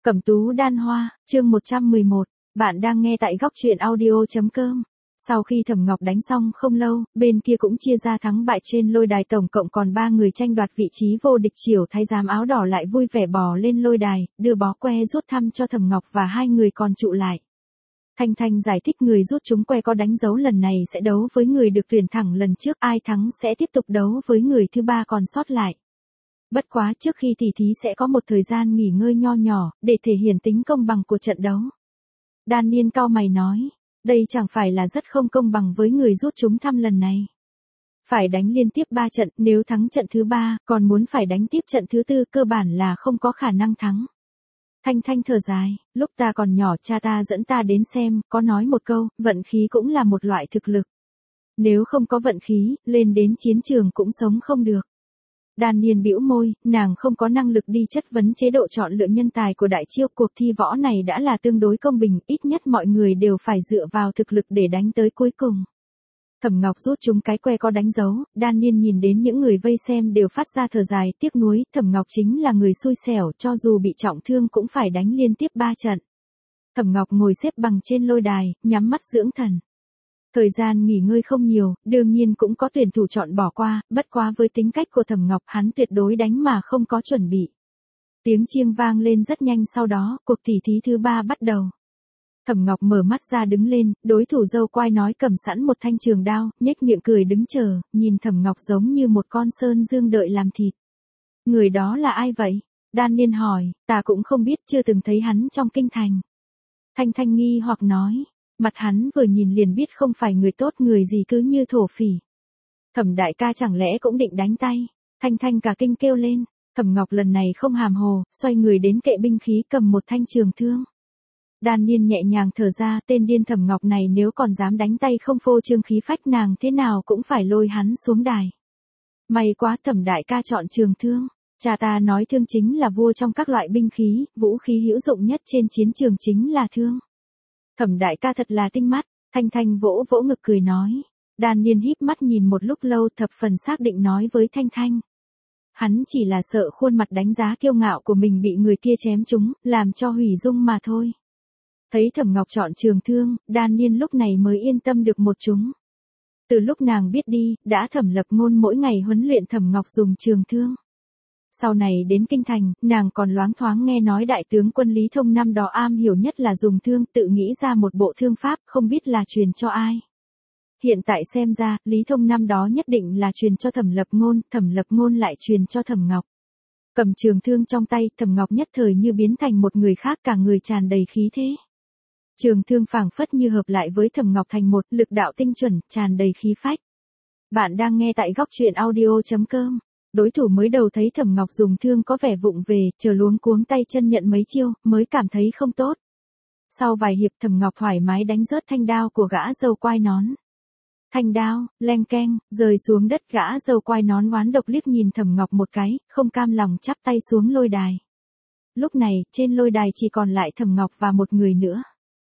Cẩm tú đan hoa, chương 111, bạn đang nghe tại góc truyện audio.com. Sau khi Thẩm Ngọc đánh xong không lâu, bên kia cũng chia ra thắng bại trên lôi đài, tổng cộng còn 3 người tranh đoạt vị trí vô địch. Chiểu thái giám áo đỏ lại vui vẻ bò lên lôi đài, đưa bó que rút thăm cho Thẩm Ngọc và hai người còn trụ lại. Thanh Thanh giải thích người rút trúng que có đánh dấu lần này sẽ đấu với người được tuyển thẳng lần trước, ai thắng sẽ tiếp tục đấu với người thứ ba còn sót lại. Bất quá trước khi tỉ thí sẽ có một thời gian nghỉ ngơi nho nhỏ, để thể hiện tính công bằng của trận đấu. Đan Niên cau mày nói, đây chẳng phải là rất không công bằng với người rút trúng thăm lần này. Phải đánh liên tiếp 3 trận, nếu thắng trận thứ 3, còn muốn phải đánh tiếp trận thứ 4, cơ bản là không có khả năng thắng. Thanh Thanh thở dài, lúc ta còn nhỏ cha ta dẫn ta đến xem, có nói một câu, vận khí cũng là một loại thực lực. Nếu không có vận khí, lên đến chiến trường cũng sống không được. Đan Niên bĩu môi, nàng không có năng lực đi chất vấn chế độ chọn lựa nhân tài của Đại Chiêu, cuộc thi võ này đã là tương đối công bình, ít nhất mọi người đều phải dựa vào thực lực để đánh tới cuối cùng. Thẩm Ngọc rút trúng cái que có đánh dấu, Đan Niên nhìn đến những người vây xem đều phát ra thở dài, tiếc nuối, Thẩm Ngọc chính là người xui xẻo, cho dù bị trọng thương cũng phải đánh liên tiếp 3 trận. Thẩm Ngọc ngồi xếp bằng trên lôi đài, nhắm mắt dưỡng thần. Thời gian nghỉ ngơi không nhiều, đương nhiên cũng có tuyển thủ chọn bỏ qua, bất quá với tính cách của Thẩm Ngọc, hắn tuyệt đối đánh mà không có chuẩn bị. Tiếng chiêng vang lên rất nhanh, sau đó, cuộc tỉ thí thứ 3 bắt đầu. Thẩm Ngọc mở mắt ra đứng lên, đối thủ dâu quai nói cầm sẵn một thanh trường đao, nhếch miệng cười đứng chờ, nhìn Thẩm Ngọc giống như một con sơn dương đợi làm thịt. Người đó là ai vậy? Đan Niên hỏi, ta cũng không biết, chưa từng thấy hắn trong kinh thành. Thanh Thanh nghi hoặc nói. Mặt hắn vừa nhìn liền biết không phải người tốt, người gì cứ như thổ phỉ. Thẩm đại ca chẳng lẽ cũng định đánh tay? Thanh Thanh cả kinh kêu lên. Thẩm Ngọc lần này không hàm hồ, xoay người đến kệ binh khí cầm một thanh trường thương. Đan Niên nhẹ nhàng thở ra, tên điên Thẩm Ngọc này nếu còn dám đánh tay không phô trương khí phách, nàng thế nào cũng phải lôi hắn xuống đài. May quá Thẩm đại ca chọn trường thương. Cha ta nói thương chính là vua trong các loại binh khí, vũ khí hữu dụng nhất trên chiến trường chính là thương. Thẩm đại ca thật là tinh mắt, Thanh Thanh vỗ vỗ ngực cười nói. Đan Niên híp mắt nhìn một lúc lâu, thập phần xác định nói với Thanh Thanh. Hắn chỉ là sợ khuôn mặt đánh giá kiêu ngạo của mình bị người kia chém trúng, làm cho hủy dung mà thôi. Thấy Thẩm Ngọc chọn trường thương, Đan Niên lúc này mới yên tâm được một chúng. Từ lúc nàng biết đi, đã Thẩm Lập Ngôn mỗi ngày huấn luyện Thẩm Ngọc dùng trường thương. Sau này đến kinh thành, nàng còn loáng thoáng nghe nói đại tướng quân Lý Thông năm đó am hiểu nhất là dùng thương, tự nghĩ ra một bộ thương pháp, không biết là truyền cho ai. Hiện tại xem ra, Lý Thông năm đó nhất định là truyền cho Thẩm Lập Ngôn lại truyền cho Thẩm Ngọc. Cầm trường thương trong tay, Thẩm Ngọc nhất thời như biến thành một người khác, cả người tràn đầy khí thế. Trường thương phảng phất như hợp lại với Thẩm Ngọc thành một, lực đạo tinh chuẩn, tràn đầy khí phách. Bạn đang nghe tại góc truyện audio.com. Đối thủ mới đầu thấy Thẩm Ngọc dùng thương có vẻ vụng về, chờ luống cuống tay chân nhận mấy chiêu, mới cảm thấy không tốt. Sau vài hiệp Thẩm Ngọc thoải mái đánh rớt thanh đao của gã dâu quai nón. Thanh đao, leng keng, rơi xuống đất, gã dâu quai nón oán độc liếc nhìn Thẩm Ngọc một cái, không cam lòng chắp tay xuống lôi đài. Lúc này, trên lôi đài chỉ còn lại Thẩm Ngọc và một người nữa.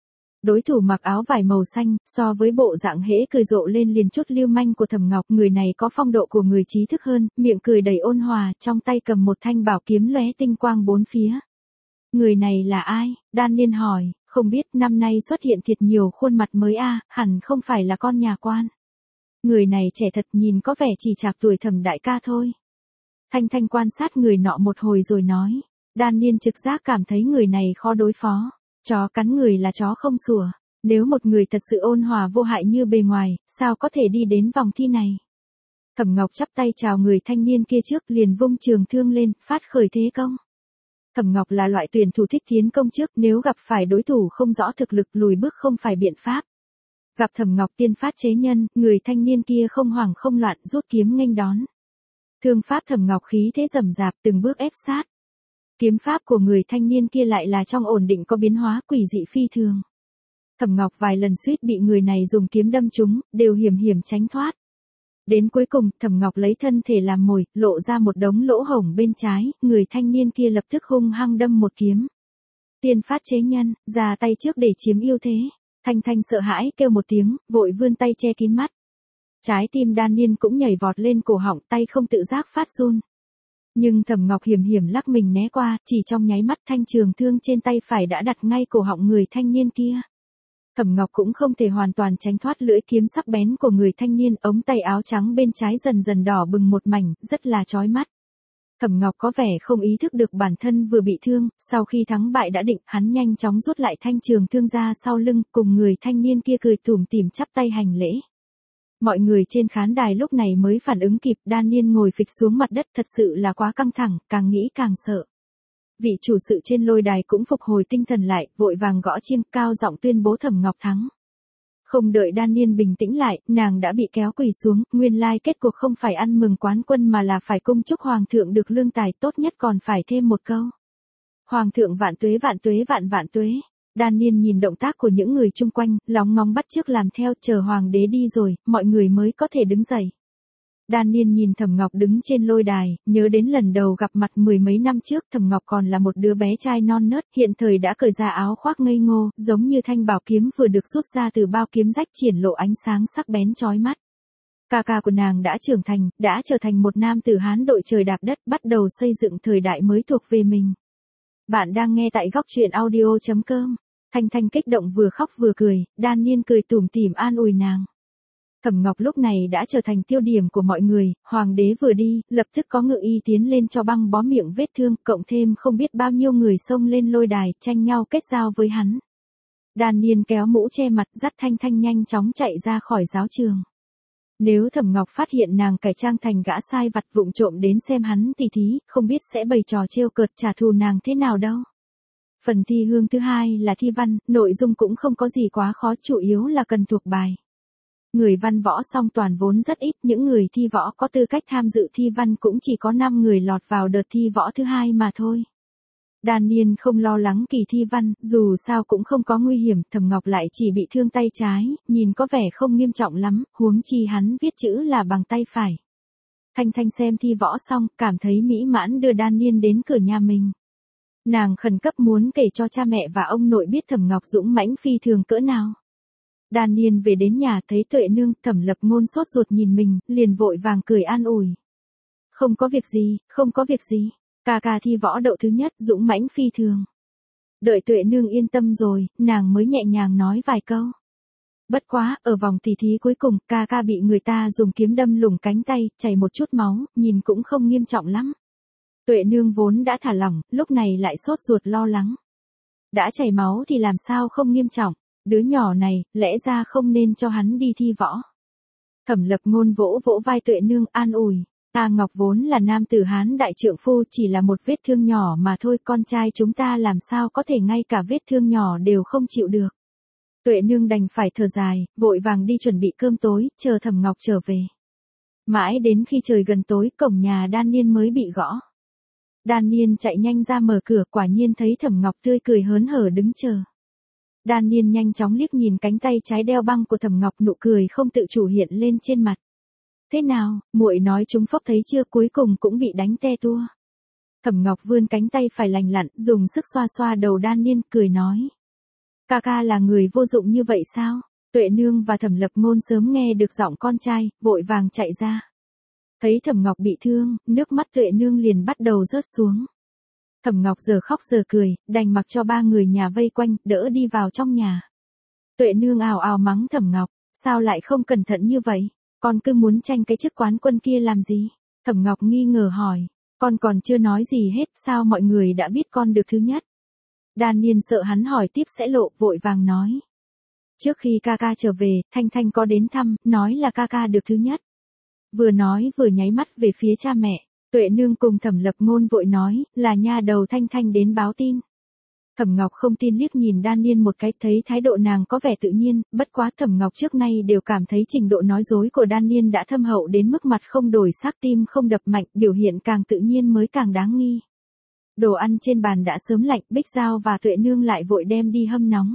Đối thủ mặc áo vải màu xanh, so với bộ dạng hễ cười rộ lên liền chút lưu manh của Thẩm Ngọc, người này có phong độ của người trí thức hơn, miệng cười đầy ôn hòa, trong tay cầm một thanh bảo kiếm lóe tinh quang bốn phía. Người này là ai? Đan Niên hỏi, không biết, năm nay xuất hiện thiệt nhiều khuôn mặt mới hẳn không phải là con nhà quan. Người này trẻ thật, nhìn có vẻ chỉ chạc tuổi Thẩm đại ca thôi. Thanh Thanh quan sát người nọ một hồi rồi nói, Đan Niên trực giác cảm thấy người này khó đối phó. Chó cắn người là chó không sủa. Nếu một người thật sự ôn hòa vô hại như bề ngoài, sao có thể đi đến vòng thi này? Thẩm Ngọc chắp tay chào người thanh niên kia trước, liền vung trường thương lên, phát khởi thế công. Thẩm Ngọc là loại tuyển thủ thích tiến công trước, nếu gặp phải đối thủ không rõ thực lực, lùi bước không phải biện pháp. Gặp Thẩm Ngọc tiên phát chế nhân, người thanh niên kia không hoảng không loạn, rút kiếm nghênh đón. Thương pháp Thẩm Ngọc khí thế rầm rạp, từng bước ép sát. Kiếm pháp của người thanh niên kia lại là trong ổn định có biến hóa quỷ dị phi thường. Thẩm Ngọc vài lần suýt bị người này dùng kiếm đâm trúng, đều hiểm hiểm tránh thoát. Đến cuối cùng, Thẩm Ngọc lấy thân thể làm mồi, lộ ra một đống lỗ hổng bên trái, người thanh niên kia lập tức hung hăng đâm một kiếm. Tiên phát chế nhân, ra tay trước để chiếm ưu thế. Thanh Thanh sợ hãi kêu một tiếng, vội vươn tay che kín mắt. Trái tim Đan Niên cũng nhảy vọt lên cổ họng, tay không tự giác phát run. Nhưng Thẩm Ngọc hiểm hiểm lắc mình né qua, chỉ trong nháy mắt thanh trường thương trên tay phải đã đặt ngay cổ họng người thanh niên kia. Thẩm Ngọc cũng không thể hoàn toàn tránh thoát lưỡi kiếm sắc bén của người thanh niên, ống tay áo trắng bên trái dần dần đỏ bừng một mảnh, rất là chói mắt. Thẩm Ngọc có vẻ không ý thức được bản thân vừa bị thương, sau khi thắng bại đã định, hắn nhanh chóng rút lại thanh trường thương ra sau lưng, cùng người thanh niên kia cười tủm tỉm chắp tay hành lễ. Mọi người trên khán đài lúc này mới phản ứng kịp, Daniel ngồi phịch xuống mặt đất, thật sự là quá căng thẳng, càng nghĩ càng sợ. Vị chủ sự trên lôi đài cũng phục hồi tinh thần lại, vội vàng gõ chiêng, cao giọng tuyên bố Thẩm Ngọc thắng. Không đợi Daniel bình tĩnh lại, nàng đã bị kéo quỳ xuống, nguyên lai kết cuộc không phải ăn mừng quán quân mà là phải cung chúc hoàng thượng được lương tài, tốt nhất còn phải thêm một câu. Hoàng thượng vạn tuế vạn vạn tuế. Daniel nhìn động tác của những người chung quanh, lóng ngóng bắt chước làm theo, chờ hoàng đế đi rồi, mọi người mới có thể đứng dậy. Daniel nhìn Thẩm Ngọc đứng trên lôi đài, nhớ đến lần đầu gặp mặt mười mấy năm trước, Thẩm Ngọc còn là một đứa bé trai non nớt, hiện thời đã cởi ra áo khoác ngây ngô, giống như thanh bảo kiếm vừa được rút ra từ bao kiếm rách, triển lộ ánh sáng sắc bén chói mắt. Ca ca của nàng đã trưởng thành, đã trở thành một nam tử Hán đội trời đạp đất, bắt đầu xây dựng thời đại mới thuộc về mình. Bạn đang nghe tại góc truyện audio.com. Thanh Thanh kích động vừa khóc vừa cười, Daniel cười tủm tỉm an ủi nàng. Thẩm Ngọc lúc này đã trở thành tiêu điểm của mọi người, hoàng đế vừa đi, lập tức có ngự y tiến lên cho băng bó miệng vết thương, cộng thêm không biết bao nhiêu người xông lên lôi đài, tranh nhau kết giao với hắn. Daniel kéo mũ che mặt, dắt Thanh Thanh nhanh chóng chạy ra khỏi giáo trường. Nếu Thẩm Ngọc phát hiện nàng cải trang thành gã sai vặt vụng trộm đến xem hắn tỉ thí, không biết sẽ bày trò trêu cợt trả thù nàng thế nào đâu. Phần thi hương thứ hai là thi văn, nội dung cũng không có gì quá khó, chủ yếu là cần thuộc bài. Người văn võ song toàn vốn rất ít, những người thi võ có tư cách tham dự thi văn cũng chỉ có 5 người lọt vào đợt thi võ thứ hai mà thôi. Daniel không lo lắng kỳ thi văn, dù sao cũng không có nguy hiểm, Thẩm Ngọc lại chỉ bị thương tay trái, nhìn có vẻ không nghiêm trọng lắm, huống chi hắn viết chữ là bằng tay phải. Thanh Thanh xem thi võ xong, cảm thấy mỹ mãn đưa Daniel đến cửa nhà mình. Nàng khẩn cấp muốn kể cho cha mẹ và ông nội biết Thẩm Ngọc dũng mãnh phi thường cỡ nào. Daniel về đến nhà thấy Tuệ Nương, Thẩm Lập Ngôn sốt ruột nhìn mình, liền vội vàng cười an ủi. Không có việc gì, không có việc gì. Ca ca thi võ đậu thứ nhất, dũng mãnh phi thường. Đợi Tuệ Nương yên tâm rồi, nàng mới nhẹ nhàng nói vài câu. Bất quá, ở vòng tỉ thí cuối cùng, ca ca bị người ta dùng kiếm đâm lủng cánh tay, chảy một chút máu, nhìn cũng không nghiêm trọng lắm. Tuệ Nương vốn đã thả lỏng, lúc này lại sốt ruột lo lắng. Đã chảy máu thì làm sao không nghiêm trọng, đứa nhỏ này, lẽ ra không nên cho hắn đi thi võ. Thẩm Lập Ngôn vỗ vỗ vai Tuệ Nương an ủi. Ta Ngọc vốn là nam tử Hán đại trượng phu, chỉ là một vết thương nhỏ mà thôi, con trai chúng ta làm sao có thể ngay cả vết thương nhỏ đều không chịu được. Tuệ Nương đành phải thở dài, vội vàng đi chuẩn bị cơm tối, chờ Thẩm Ngọc trở về. Mãi đến khi trời gần tối, cổng nhà Daniel mới bị gõ. Daniel chạy nhanh ra mở cửa, quả nhiên thấy Thẩm Ngọc tươi cười hớn hở đứng chờ. Daniel nhanh chóng liếc nhìn cánh tay trái đeo băng của Thẩm Ngọc, nụ cười không tự chủ hiện lên trên mặt. Thế nào, muội nói chúng phốc thấy chưa, cuối cùng cũng bị đánh te tua. Thẩm Ngọc vươn cánh tay phải lành lặn, dùng sức xoa xoa đầu Daniel, cười nói. Ca ca là người vô dụng như vậy sao? Tuệ Nương và Thẩm Lập Ngôn sớm nghe được giọng con trai, vội vàng chạy ra. Thấy Thẩm Ngọc bị thương, nước mắt Tuệ Nương liền bắt đầu rớt xuống. Thẩm Ngọc giờ khóc giờ cười, đành mặc cho ba người nhà vây quanh, đỡ đi vào trong nhà. Tuệ Nương ào ào mắng Thẩm Ngọc, sao lại không cẩn thận như vậy? Con cứ muốn tranh cái chức quán quân kia làm gì? Thẩm Ngọc nghi ngờ hỏi, con còn chưa nói gì hết, sao mọi người đã biết con được thứ nhất? Daniel sợ hắn hỏi tiếp sẽ lộ, vội vàng nói. Trước khi ca ca trở về, Thanh Thanh có đến thăm, nói là ca ca được thứ nhất. Vừa nói vừa nháy mắt về phía cha mẹ. Tuệ Nương cùng Thẩm Lập Ngôn vội nói, là nha đầu Thanh Thanh đến báo tin. Thẩm Ngọc không tin liếc nhìn Daniel một cái, thấy thái độ nàng có vẻ tự nhiên, bất quá Thẩm Ngọc trước nay đều cảm thấy trình độ nói dối của Daniel đã thâm hậu đến mức mặt không đổi sắc, tim không đập mạnh, biểu hiện càng tự nhiên mới càng đáng nghi. Đồ ăn trên bàn đã sớm lạnh, Bích Giao và Tuệ Nương lại vội đem đi hâm nóng.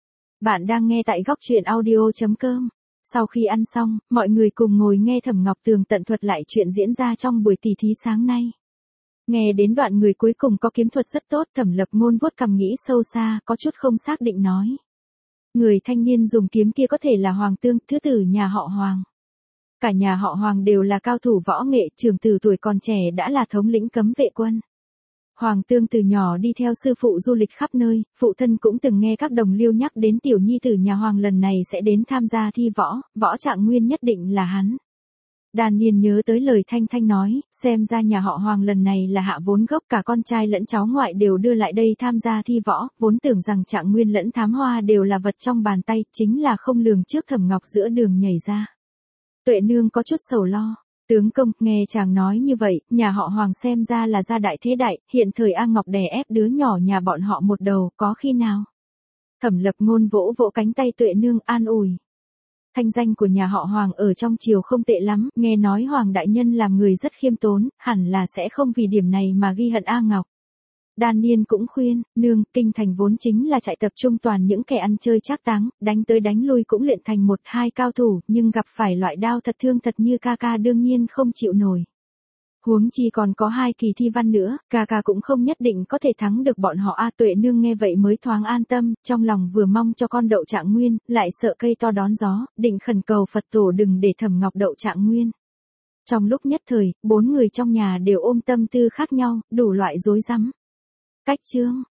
Bạn đang nghe tại góc truyện audio.com. Sau khi ăn xong, mọi người cùng ngồi nghe Thẩm Ngọc tường tận thuật lại chuyện diễn ra trong buổi tỉ thí sáng nay. Nghe đến đoạn người cuối cùng có kiếm thuật rất tốt, Thẩm Lập Ngôn vuốt cằm nghĩ sâu xa, có chút không xác định nói. Người thanh niên dùng kiếm kia có thể là Hoàng Tương, thứ tử nhà họ Hoàng. Cả nhà họ Hoàng đều là cao thủ võ nghệ, trưởng tử tuổi còn trẻ đã là thống lĩnh cấm vệ quân. Hoàng Tương từ nhỏ đi theo sư phụ du lịch khắp nơi, phụ thân cũng từng nghe các đồng liêu nhắc đến tiểu nhi tử nhà Hoàng lần này sẽ đến tham gia thi võ, võ trạng nguyên nhất định là hắn. Đan Niên nhớ tới lời Thanh Thanh nói, xem ra nhà họ Hoàng lần này là hạ vốn gốc, cả con trai lẫn cháu ngoại đều đưa lại đây tham gia thi võ, vốn tưởng rằng trạng nguyên lẫn thám hoa đều là vật trong bàn tay, chính là không lường trước Thẩm Ngọc giữa đường nhảy ra. Tuệ nương có chút sầu lo. Tướng công, nghe chàng nói như vậy, nhà họ Hoàng xem ra là gia đại thế đại, hiện thời A Ngọc đè ép đứa nhỏ nhà bọn họ một đầu, có khi nào? Thẩm Lập Ngôn vỗ vỗ cánh tay Tuệ nương an ủi. Thanh danh của nhà họ Hoàng ở trong triều không tệ lắm, nghe nói Hoàng đại nhân làm người rất khiêm tốn, hẳn là sẽ không vì điểm này mà ghi hận A Ngọc. Đan Niên cũng khuyên, nương, kinh thành vốn chính là trại tập trung toàn những kẻ ăn chơi trác táng, đánh tới đánh lui cũng luyện thành một hai cao thủ, nhưng gặp phải loại đao thật thương thật như ca ca đương nhiên không chịu nổi. Huống chi còn có 2 kỳ thi văn nữa, ca ca cũng không nhất định có thể thắng được bọn họ. A Tuệ nương nghe vậy mới thoáng an tâm, trong lòng vừa mong cho con đậu trạng nguyên, lại sợ cây to đón gió, định khẩn cầu Phật tổ đừng để Thẩm Ngọc đậu trạng nguyên. Trong lúc nhất thời, 4 người trong nhà đều ôm tâm tư khác nhau, đủ loại rối rắm. Cách chương